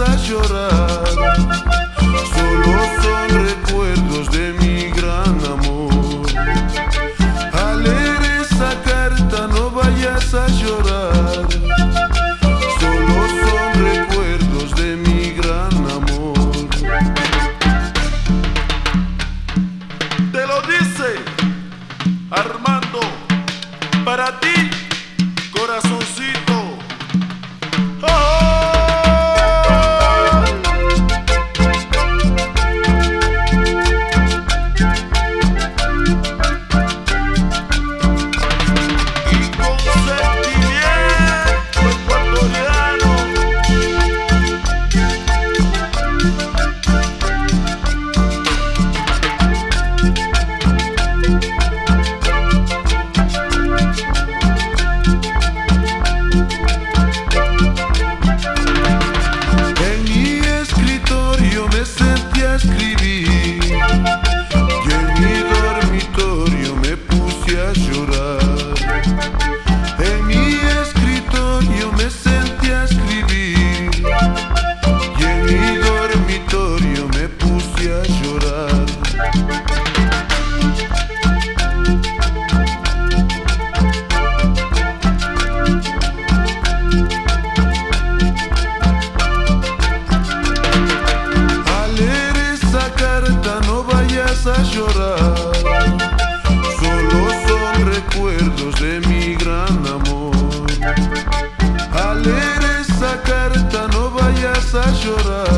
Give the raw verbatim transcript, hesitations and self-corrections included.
a llorar. Solo son recuerdos de mi gran amor. Al leer esa carta no vayas a llorar. Solo son recuerdos de mi gran amor. Te lo dice Armando, para ti, corazoncito. A llorar, solo son recuerdos de mi gran amor. Al leer esa carta no vayas a llorar.